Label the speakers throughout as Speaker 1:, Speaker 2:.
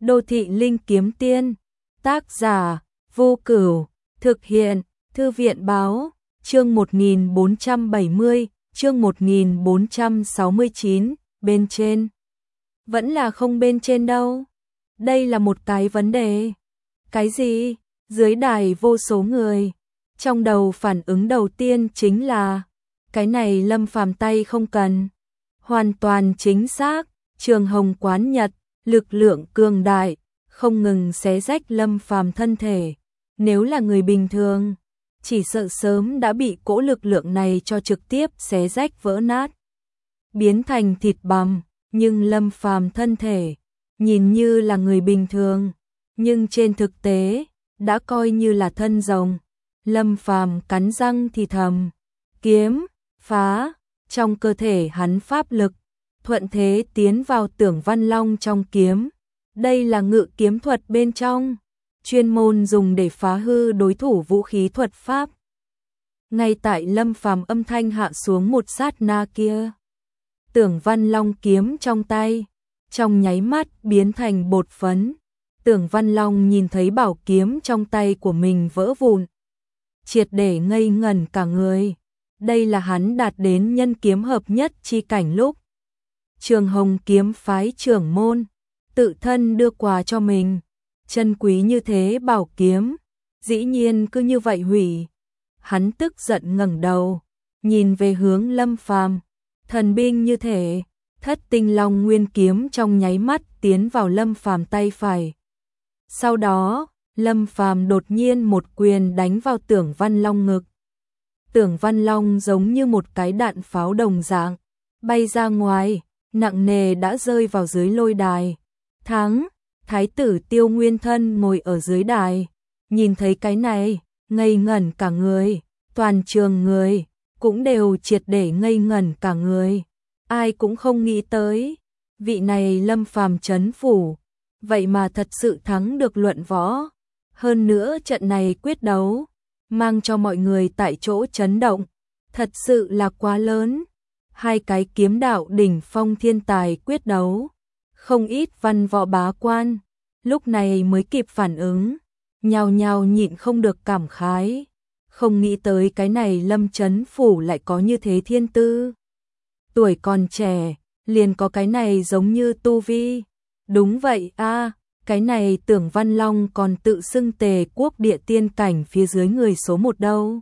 Speaker 1: Đô thị linh kiếm tiên, tác giả, Vô Cửu, thực hiện, Thư viện báo, chương 1470, chương 1469, bên trên. Vẫn là không bên trên đâu. Đây là một cái vấn đề. Cái gì? Dưới đài vô số người. Trong đầu phản ứng đầu tiên chính là cái này Lâm Phàm tay không cần. Hoàn toàn chính xác, Trường Hồng quán Nhật, lực lượng cường đại, không ngừng xé rách Lâm Phàm thân thể. Nếu là người bình thường, chỉ sợ sớm đã bị cỗ lực lượng này cho trực tiếp xé rách vỡ nát, biến thành thịt bằm, nhưng Lâm Phàm thân thể nhìn như là người bình thường, nhưng trên thực tế đã coi như là thân rồng. Lâm Phàm cắn răng thì thầm, kiếm phá, trong cơ thể hắn pháp lực thuận thế tiến vào Tưởng Văn Long trong kiếm. Đây là ngự kiếm thuật bên trong, chuyên môn dùng để phá hư đối thủ vũ khí thuật pháp. Ngay tại Lâm Phàm âm thanh hạ xuống một sát na kia, Tưởng Văn Long kiếm trong tay trong nháy mắt biến thành bột phấn. Tưởng Văn Long nhìn thấy bảo kiếm trong tay của mình vỡ vụn, triệt để ngây ngẩn cả người. Đây là hắn đạt đến nhân kiếm hợp nhất chi cảnh lúc Trường Hồng kiếm phái trưởng môn tự thân đưa quà cho mình, chân quý như thế bảo kiếm, dĩ nhiên cứ như vậy hủy. Hắn tức giận ngẩng đầu, nhìn về hướng Lâm Phàm, thần binh như thể, Thất Tinh Long nguyên kiếm trong nháy mắt tiến vào Lâm Phàm tay phải. Sau đó, Lâm Phàm đột nhiên một quyền đánh vào Tưởng Văn Long ngực. Tưởng Văn Long giống như một cái đạn pháo đồng dạng, bay ra ngoài, nặng nề đã rơi vào dưới lôi đài. Thắng, Thái tử Tiêu Nguyên Thân ngồi ở dưới đài, nhìn thấy cái này, ngây ngẩn cả người, toàn trường người cũng đều triệt để ngây ngẩn cả người. Ai cũng không nghĩ tới, vị này Lâm Phàm trấn phủ, vậy mà thật sự thắng được luận võ. Hơn nữa trận này quyết đấu, mang cho mọi người tại chỗ chấn động, thật sự là quá lớn. Hai cái kiếm đạo đỉnh phong thiên tài quyết đấu, không ít văn võ bá quan, lúc này mới kịp phản ứng, nhao nhao nhịn không được cảm khái, không nghĩ tới cái này Lâm trấn phủ lại có như thế thiên tư. Tuổi còn trẻ, liền có cái này giống như tu vi. Đúng vậy a, cái này Tưởng Văn Long còn tự xưng Tề quốc địa tiên cảnh phía dưới người số một đâu.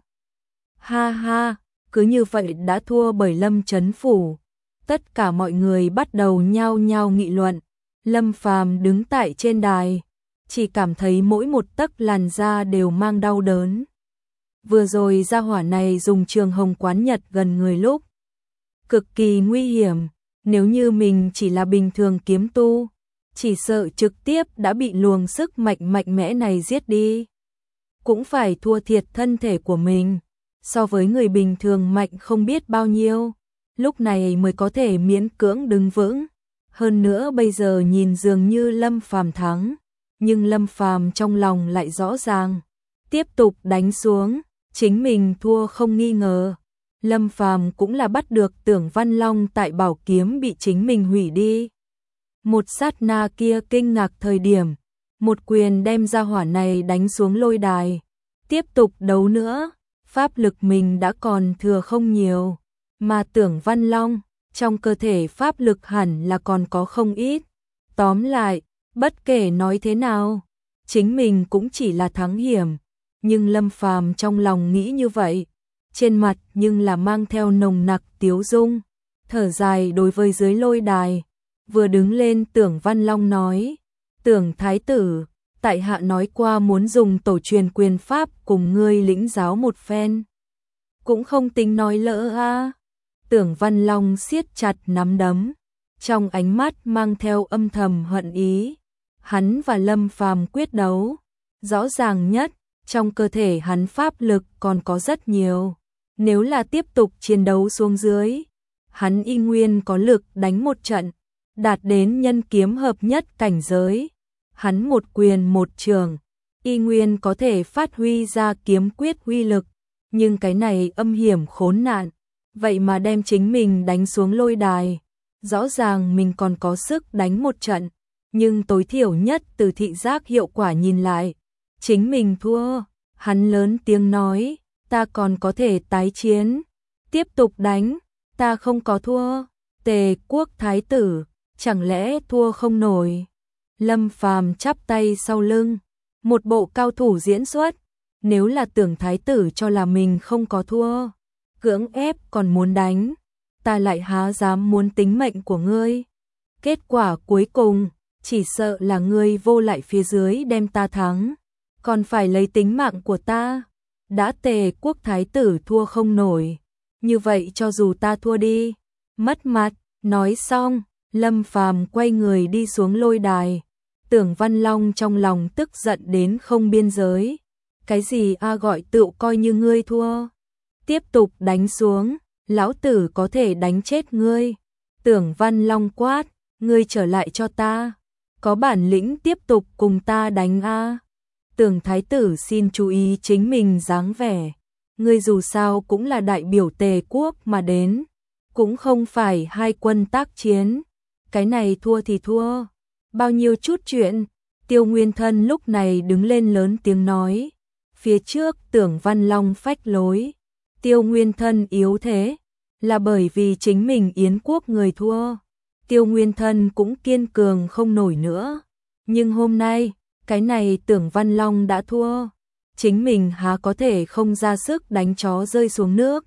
Speaker 1: Ha ha, cứ như vậy đã thua bởi Lâm trấn phủ. Tất cả mọi người bắt đầu nhao nhao nghị luận. Lâm Phàm đứng tại trên đài, chỉ cảm thấy mỗi một tấc làn da đều mang đau đớn. Vừa rồi gia hỏa này dùng Trường Hồng quán Nhật gần người lúc cực kỳ nguy hiểm, nếu như mình chỉ là bình thường kiếm tu, chỉ sợ trực tiếp đã bị luồng sức mạnh mạnh mẽ này giết đi. Cũng phải thua thiệt thân thể của mình, so với người bình thường mạnh không biết bao nhiêu, lúc này mới có thể miễn cưỡng đứng vững. Hơn nữa bây giờ nhìn dường như Lâm Phàm thắng, nhưng Lâm Phàm trong lòng lại rõ ràng, tiếp tục đánh xuống, chính mình thua không nghi ngờ. Lâm Phàm cũng là bắt được Tưởng Văn Long tại bảo kiếm bị chính mình hủy đi. Một sát na kia kinh ngạc thời điểm, một quyền đem ra hỏa này đánh xuống lôi đài. Tiếp tục đấu nữa, pháp lực mình đã còn thừa không nhiều, mà Tưởng Văn Long, trong cơ thể pháp lực hẳn là còn có không ít. Tóm lại, bất kể nói thế nào, chính mình cũng chỉ là thắng hiểm, nhưng Lâm Phàm trong lòng nghĩ như vậy, trên mặt nhưng là mang theo nồng nặc tiếu dung, thở dài đối với dưới lôi đài. Vừa đứng lên Tưởng Văn Long nói, Tưởng Thái tử, tại hạ nói qua muốn dùng tổ truyền quyền pháp cùng ngươi lĩnh giáo một phen. Cũng không tính nói lỡ a. Tưởng Văn Long siết chặt nắm đấm, trong ánh mắt mang theo âm thầm hận ý. Hắn và Lâm Phàm quyết đấu, rõ ràng nhất, trong cơ thể hắn pháp lực còn có rất nhiều. Nếu là tiếp tục chiến đấu xuống dưới, hắn y nguyên có lực đánh một trận, đạt đến nhân kiếm hợp nhất cảnh giới. Hắn một quyền một trường, y nguyên có thể phát huy ra kiếm quyết uy lực, nhưng cái này âm hiểm khốn nạn, vậy mà đem chính mình đánh xuống lôi đài. Rõ ràng mình còn có sức đánh một trận, nhưng tối thiểu nhất từ thị giác hiệu quả nhìn lại, chính mình thua. Hắn lớn tiếng nói, ta còn có thể tái chiến, tiếp tục đánh, ta không có thua. Tề Quốc thái tử, chẳng lẽ thua không nổi? Lâm Phàm chắp tay sau lưng, một bộ cao thủ diễn xuất, nếu là tưởng thái tử cho là mình không có thua, cưỡng ép còn muốn đánh, ta lại há dám muốn tính mệnh của ngươi. Kết quả cuối cùng, chỉ sợ là ngươi vô lại phía dưới đem ta thắng, còn phải lấy tính mạng của ta. Đã Tề Quốc thái tử thua không nổi, như vậy cho dù ta thua đi, mất mặt. Nói xong, Lâm Phàm quay người đi xuống lôi đài. Tưởng Văn Long trong lòng tức giận đến không biên giới. Cái gì gọi tựu coi như ngươi thua, tiếp tục đánh xuống, lão tử có thể đánh chết ngươi. Tưởng Văn Long quát, ngươi trở lại cho ta, có bản lĩnh tiếp tục cùng ta đánh a. Tưởng thái tử xin chú ý chính mình dáng vẻ, ngươi dù sao cũng là đại biểu Tề Quốc mà đến, cũng không phải hai quân tác chiến, cái này thua thì thua, bao nhiêu chút chuyện. Tiêu Nguyên Thân lúc này đứng lên lớn tiếng nói, phía trước Tưởng Văn Long phách lối, Tiêu Nguyên Thân yếu thế, là bởi vì chính mình Yến Quốc người thua. Tiêu Nguyên Thân cũng kiên cường không nổi nữa, nhưng hôm nay, cái này Tưởng Văn Long đã thua, chính mình há có thể không ra sức đánh chó rơi xuống nước.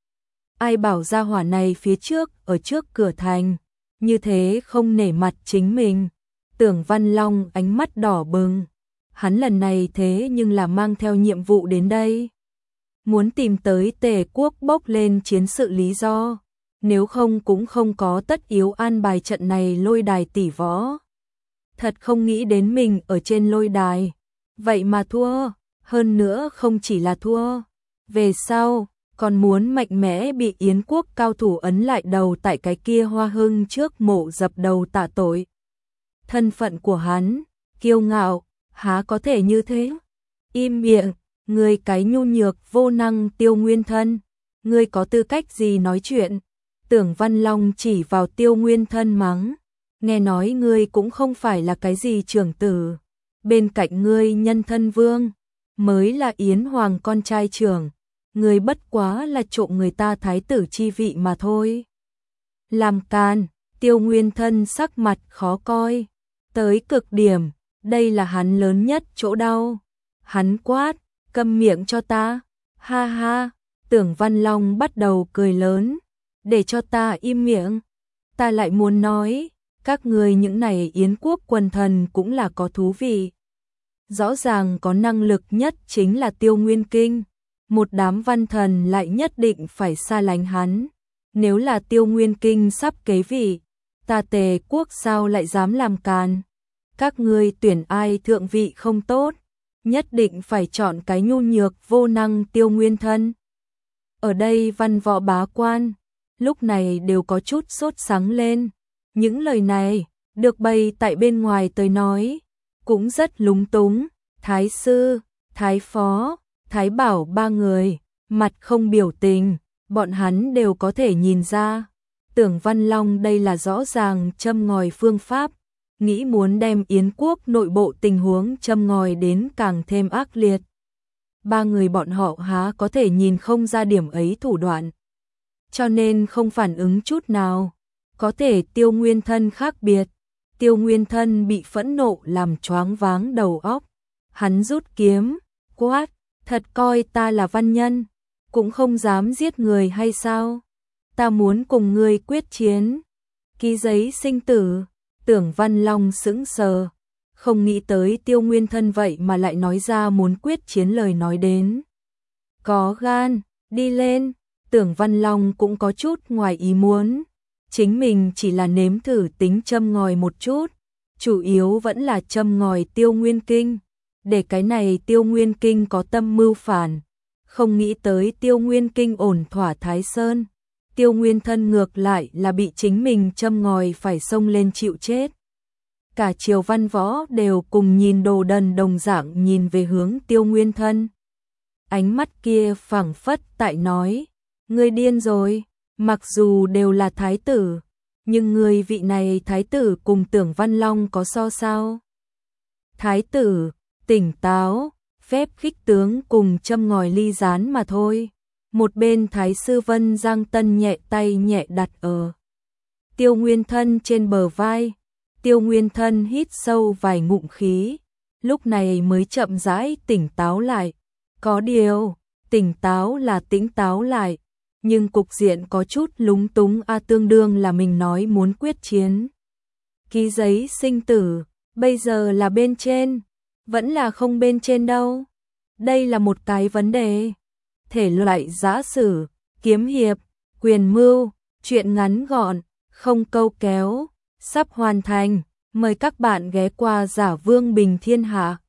Speaker 1: Ai bảo gia hỏa này phía trước ở trước cửa thành, như thế không nể mặt chính mình. Tưởng Văn Long ánh mắt đỏ bừng, hắn lần này thế nhưng là mang theo nhiệm vụ đến đây, muốn tìm tới Tề Quốc bốc lên chiến sự lý do, nếu không cũng không có tất yếu an bài trận này lôi đài tỷ võ. Thật không nghĩ đến mình ở trên lôi đài, vậy mà thua, hơn nữa không chỉ là thua, về sau còn muốn mạnh mẽ bị Yến Quốc cao thủ ấn lại đầu tại cái kia Hoa Hưng trước mộ dập đầu tạ tội. Thân phận của hắn, kiêu ngạo, há có thể như thế? Im miệng, ngươi cái nhu nhược vô năng Tiêu Nguyên Thân, ngươi có tư cách gì nói chuyện? Tưởng Văn Long chỉ vào Tiêu Nguyên Thân mắng, nghe nói ngươi cũng không phải là cái gì trưởng tử, bên cạnh ngươi Nhân Thân Vương mới là Yến Hoàng con trai trưởng, ngươi bất quá là trộm người ta thái tử chi vị mà thôi. Làm can, Tiêu Nguyên Thân sắc mặt khó coi, tới cực điểm, đây là hắn lớn nhất chỗ đau. Hắn quát, câm miệng cho ta, ha ha. Tưởng Văn Long bắt đầu cười lớn, để cho ta im miệng, ta lại muốn nói, các người những này Yến Quốc quần thần cũng là có thú vị. Rõ ràng có năng lực nhất chính là Tiêu Nguyên Kinh, một đám văn thần lại nhất định phải xa lánh hắn. Nếu là Tiêu Nguyên Kinh sắp kế vị, ta Tề Quốc sao lại dám làm càn? Các ngươi tuyển ai thượng vị không tốt, nhất định phải chọn cái nhu nhược vô năng Tiêu Nguyên Thân. Ở đây văn võ bá quan, lúc này đều có chút sốt sắng lên. Những lời này, được bày tại bên ngoài tới nói, cũng rất lúng túng. Thái sư, thái phó, thái bảo ba người, mặt không biểu tình, bọn hắn đều có thể nhìn ra. Tưởng Văn Long đây là rõ ràng châm ngòi phương pháp, nghĩ muốn đem Yến Quốc nội bộ tình huống châm ngòi đến càng thêm ác liệt. Ba người bọn họ há có thể nhìn không ra điểm ấy thủ đoạn, cho nên không phản ứng chút nào. Có thể Tiêu Nguyên Thân khác biệt, Tiêu Nguyên Thân bị phẫn nộ làm choáng váng đầu óc. Hắn rút kiếm, quát, thật coi ta là văn nhân, cũng không dám giết người hay sao? Ta muốn cùng ngươi quyết chiến, ký giấy sinh tử. Tưởng Văn Long sững sờ, không nghĩ tới Tiêu Nguyên Thân vậy mà lại nói ra muốn quyết chiến lời nói đến. Có gan, đi lên. Tưởng Văn Long cũng có chút ngoài ý muốn, chính mình chỉ là nếm thử tính châm ngòi một chút, chủ yếu vẫn là châm ngòi Tiêu Nguyên Kinh, để cái này Tiêu Nguyên Kinh có tâm mưu phản. Không nghĩ tới Tiêu Nguyên Kinh ổn thỏa Thái Sơn, Tiêu Nguyên Thân ngược lại là bị chính mình châm ngòi phải xông lên chịu chết. Cả triều văn võ đều cùng nhìn đồ đần đồng dạng nhìn về hướng Tiêu Nguyên Thân. Ánh mắt kia phảng phất tại nói, ngươi điên rồi, mặc dù đều là thái tử, Nhưng người vị này thái tử cùng Tưởng Văn Long có so sao? Thái tử, tỉnh táo, phép khích tướng cùng châm ngòi ly gián mà thôi. Một bên Thái sư Vân Giang Tân nhẹ tay nhẹ đặt ở Tiêu Nguyên Thân trên bờ vai. Tiêu Nguyên Thân hít sâu vài ngụm khí, lúc này mới chậm rãi tỉnh táo lại. Có điều, tỉnh táo là tỉnh táo lại, nhưng cục diện có chút lúng túng tương đương là mình nói muốn quyết chiến. Ký giấy sinh tử, bây giờ là bên trên, vẫn là không bên trên đâu. Đây là một cái vấn đề. Thể loại giã sử, kiếm hiệp, quyền mưu, truyện ngắn gọn, không câu kéo, sắp hoàn thành. Mời các bạn ghé qua Giả Vương Bình Thiên Hạ.